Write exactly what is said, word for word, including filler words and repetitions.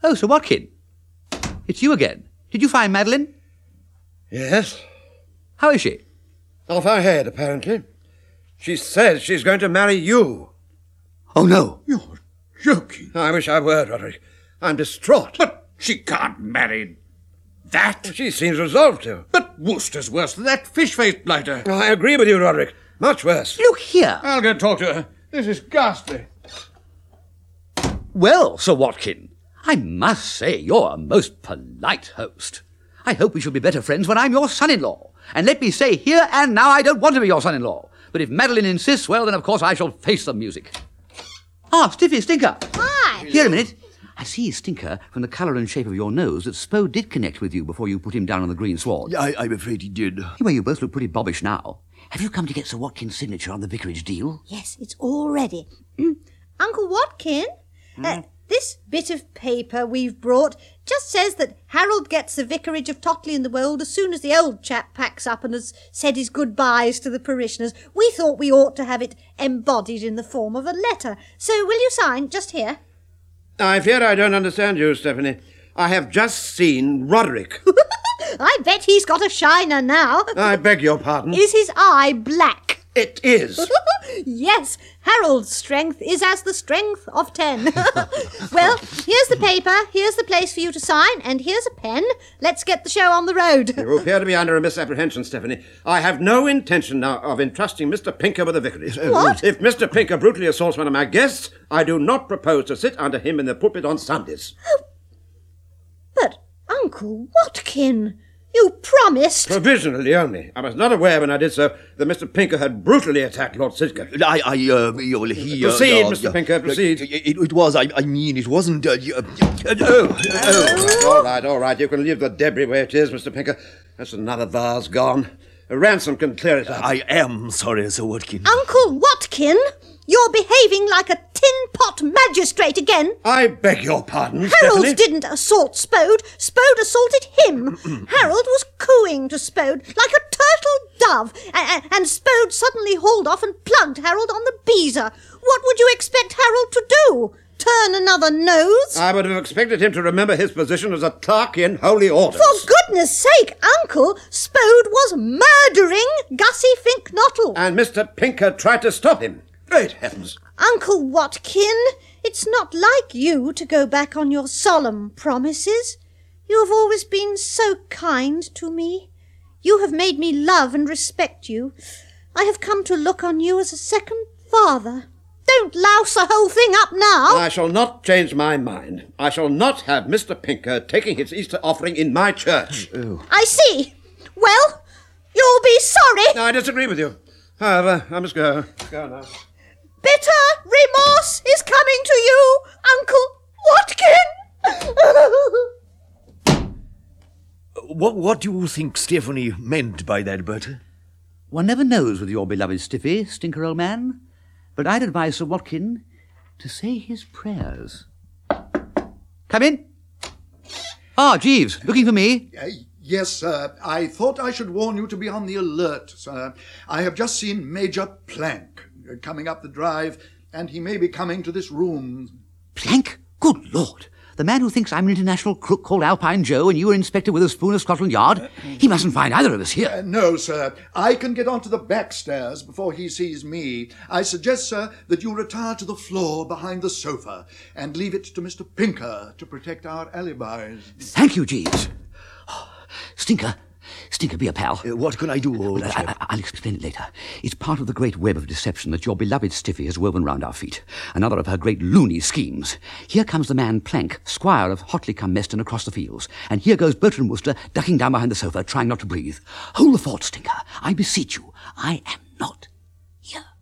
Oh, Sir Watkin. It's you again. Did you find Madeline? Yes. How is she? Off her head, apparently. She says she's going to marry you. Oh, no. You're joking. I wish I were, Roderick. I'm distraught. But she can't marry that. She seems resolved to. But Worcester's worse than that fish-faced blighter. I agree with you, Roderick. Much worse. Look here. I'll go talk to her. This is ghastly. Well, Sir Watkin, I must say you're a most polite host. I hope we shall be better friends when I'm your son-in-law. And let me say here and now I don't want to be your son-in-law. But if Madeline insists, well, then of course I shall face the music. Ah, Stiffy, Stinker. Hi. Here a minute. I see, Stinker, from the colour and shape of your nose, that Spo did connect with you before you put him down on the green sward. I, I'm afraid he did. Well, you both look pretty bobbish now. Have you come to get Sir Watkin's signature on the vicarage deal? Yes, it's all ready. Uncle Watkin, mm. uh, this bit of paper we've brought just says that Harold gets the vicarage of Totley in the Wold as soon as the old chap packs up and has said his goodbyes to the parishioners. We thought we ought to have it embodied in the form of a letter. So will you sign just here? I fear I don't understand you, Stephanie. I have just seen Roderick. I bet he's got a shiner now. I beg your pardon? Is his eye black? It is. Yes, Harold's strength is as the strength of ten. Well, here's the paper, here's the place for you to sign, and here's a pen. Let's get the show on the road. You appear to be under a misapprehension, Stephanie. I have no intention now of entrusting Mister Pinker with the vicarage. What? If Mister Pinker brutally assaults one of my guests, I do not propose to sit under him in the pulpit on Sundays. But, Uncle Watkin, you promised... Provisionally only. I was not aware when I did so that Mister Pinker had brutally attacked Lord Sidcup. I, I, uh, well, he... Proceed, uh, Mister uh, Pinker, proceed. It, it, it was, I, I mean, it wasn't... Uh, uh, uh, oh, oh. All right, all right. You can leave the debris where it is, Mister Pinker. That's another vase gone. A ransom can clear it up. I am sorry, Sir Watkin. Uncle Watkin, you're behaving like a tin-pot magistrate again. I beg your pardon, Harold Stephanie. didn't assault Spode. Spode assaulted him. Harold was cooing to Spode like a turtle dove, and, and Spode suddenly hauled off and plugged Harold on the beezer. What would you expect Harold to do? Turn another nose? I would have expected him to remember his position as a clerk in holy orders. For goodness sake, Uncle, Spode was murdering Gussie Fink-Nottle. And Mister Pinker tried to stop him. Great heavens. Uncle Watkin, it's not like you to go back on your solemn promises. You have always been so kind to me. You have made me love and respect you. I have come to look on you as a second father. Don't louse the whole thing up now. I shall not change my mind. I shall not have Mister Pinker taking his Easter offering in my church. Oh. I see. Well, you'll be sorry. I disagree with you. However, I must go. Go now. Bitter remorse is coming to you, Uncle Watkin. What, what do you think Stephanie meant by that, Bertie? One never knows with your beloved Stiffy, Stinker, old man. But I'd advise Sir Watkin to say his prayers. Come in. Ah, Jeeves, looking for me? Uh, yes, sir. I thought I should warn you to be on the alert, sir. I have just seen Major Plank uh, coming up the drive, and he may be coming to this room. Plank? Good Lord. The man who thinks I'm an international crook called Alpine Joe and you are Inspector Witherspoon of Scotland Yard? He mustn't find either of us here. Uh, no, sir. I can get onto the back stairs before he sees me. I suggest, sir, that you retire to the floor behind the sofa and leave it to Mister Pinker to protect our alibis. Thank you, Jeeves. Oh, Stinker, Stinker, be a pal. Uh, what can I do, old Well, chap? I, I, I'll explain it later. It's part of the great web of deception that your beloved Stiffy has woven round our feet. Another of her great loony schemes. Here comes the man Plank, squire of Hotley-cum-Meston across the fields. And here goes Bertram Wooster, ducking down behind the sofa, trying not to breathe. Hold the fort, Stinker. I beseech you. I am not here.